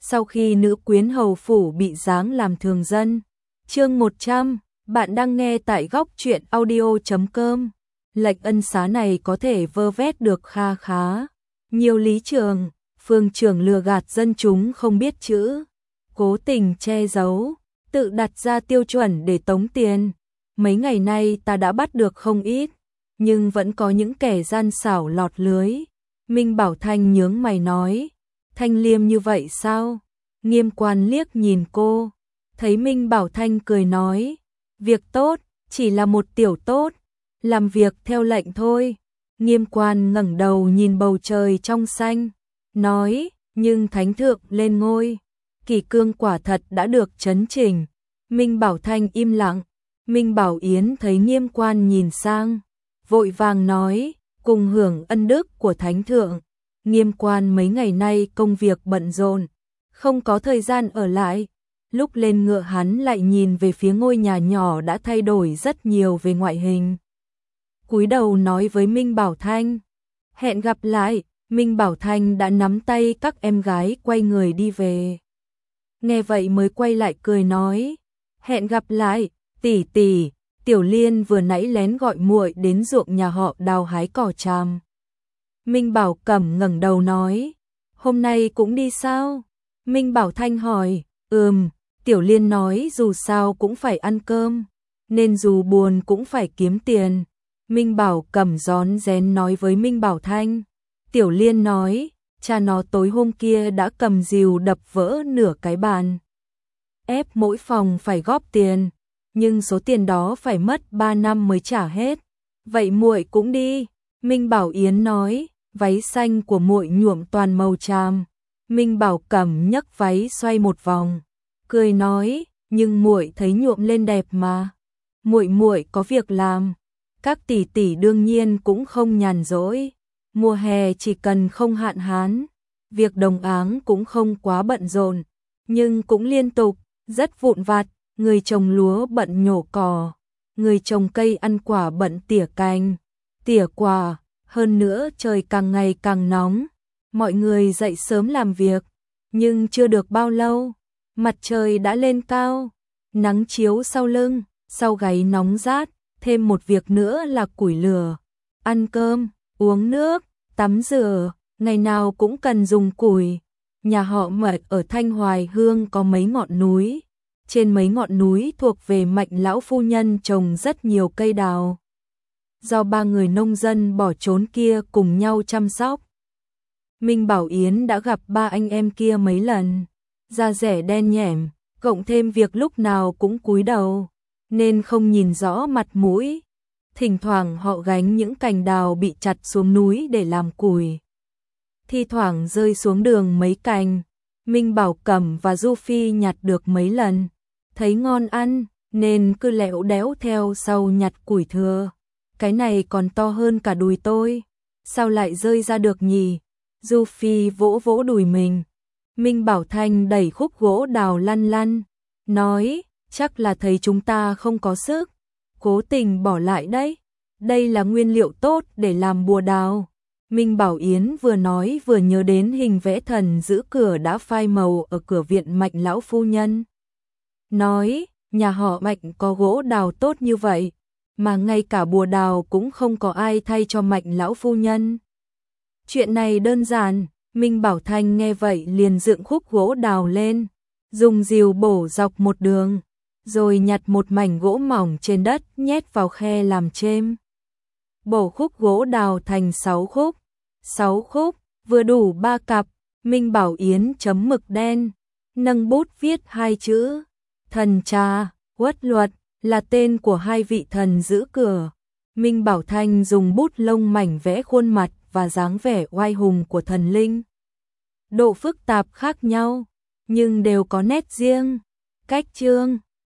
sau khi nữ quyến hầu phủ bị giáng làm thường dân. Chương 100, bạn đang nghe tại góc truyện audio.com. Lệnh ân xá này có thể vơ vét được kha khá. Nhiều lý trường, phương trưởng lừa gạt dân chúng không biết chữ, cố tình che giấu, tự đặt ra tiêu chuẩn để tống tiền. Mấy ngày nay ta đã bắt được không ít, nhưng vẫn có những kẻ gian xảo lọt lưới. Minh Bảo Thanh nhướng mày nói, Thanh liêm như vậy sao? Nghiêm quan liếc nhìn cô, thấy Minh Bảo Thanh cười nói, việc tốt, chỉ là một tiểu tốt, làm việc theo lệnh thôi. Nghiêm quan ngẩng đầu nhìn bầu trời trong xanh, nói, nhưng thánh thượng lên ngôi, kỷ cương quả thật đã được chấn chỉnh. Minh Bảo Thanh im lặng, Minh Bảo Yến thấy Nghiêm quan nhìn sang, vội vàng nói, cùng hưởng ân đức của thánh thượng. Nghiêm quan mấy ngày nay công việc bận rộn, không có thời gian ở lại. Lúc lên ngựa hắn lại nhìn về phía ngôi nhà nhỏ đã thay đổi rất nhiều về ngoại hình. Cúi đầu nói với Minh Bảo Thanh, hẹn gặp lại. Minh Bảo Thanh đã nắm tay các em gái quay người đi về. Nghe vậy mới quay lại cười nói, hẹn gặp lại, tỷ tỷ. Tiểu Liên vừa nãy lén gọi muội đến ruộng nhà họ đào hái cỏ tràm. Minh Bảo Cẩm ngẩng đầu nói, hôm nay cũng đi sao? Minh Bảo Thanh hỏi, Tiểu Liên nói dù sao cũng phải ăn cơm, nên dù buồn cũng phải kiếm tiền. Minh Bảo Cẩm rón rén nói với Minh Bảo Thanh. Tiểu Liên nói, cha nó tối hôm kia đã cầm rìu đập vỡ nửa cái bàn, ép mỗi phòng phải góp tiền, nhưng số tiền đó phải mất 3 năm mới trả hết. Vậy muội cũng đi. Minh Bảo Yến nói, váy xanh của muội nhuộm toàn màu tràm. Minh Bảo Cẩm nhấc váy xoay một vòng, cười nói, nhưng muội thấy nhuộm lên đẹp mà. Muội có việc làm, các tỷ tỷ đương nhiên cũng không nhàn rỗi. Mùa hè chỉ cần không hạn hán, việc đồng áng cũng không quá bận rộn, nhưng cũng liên tục, rất vụn vặt. Người trồng lúa bận nhổ cỏ, người trồng cây ăn quả bận tỉa cành, tỉa quả. Hơn nữa trời càng ngày càng nóng, mọi người dậy sớm làm việc, nhưng chưa được bao lâu, mặt trời đã lên cao, nắng chiếu sau lưng, sau gáy nóng rát. Thêm một việc nữa là củi lửa, ăn cơm, uống nước, tắm rửa, ngày nào cũng cần dùng củi. Nhà họ Mật ở Thanh Hoài Hương có mấy ngọn núi. Trên mấy ngọn núi thuộc về Mạnh lão phu nhân trồng rất nhiều cây đào, do 3 người nông dân bỏ trốn kia cùng nhau chăm sóc. Minh Bảo Yến đã gặp 3 anh em kia mấy lần, da rẻ đen nhẻm, cộng thêm việc lúc nào cũng cúi đầu, nên không nhìn rõ mặt mũi. Thỉnh thoảng họ gánh những cành đào bị chặt xuống núi để làm củi, thi thoảng rơi xuống đường mấy cành. Minh Bảo Cẩm và Du Phi nhặt được mấy lần, thấy ngon ăn, nên cứ lẹo đéo theo sau nhặt củi thừa. Cái này còn to hơn cả đùi tôi, sao lại rơi ra được nhỉ? Du Phi vỗ vỗ đùi mình. Minh Bảo Thanh đẩy khúc gỗ đào lăn lăn, nói, chắc là thấy chúng ta không có sức, cố tình bỏ lại đấy. Đây là nguyên liệu tốt để làm bùa đào. Minh Bảo Yến vừa nói vừa nhớ đến hình vẽ thần giữ cửa đã phai màu ở cửa viện Mạnh lão phu nhân. Nói, nhà họ Mạnh có gỗ đào tốt như vậy, mà ngay cả bùa đào cũng không có ai thay cho Mạnh lão phu nhân. Chuyện này đơn giản. Minh Bảo Thanh nghe vậy liền dựng khúc gỗ đào lên, dùng rìu bổ dọc một đường, rồi nhặt một mảnh gỗ mỏng trên đất nhét vào khe làm chêm. Bổ khúc gỗ đào thành 6 khúc. 6 khúc, vừa đủ 3 cặp. Minh Bảo Yến chấm mực đen, nâng bút viết 2 chữ, thần trà, uất luật, là tên của 2 vị thần giữ cửa. Minh Bảo Thanh dùng bút lông mảnh vẽ khuôn mặt và dáng vẻ oai hùng của thần linh. Độ phức tạp khác nhau, nhưng đều có nét riêng. Cách chương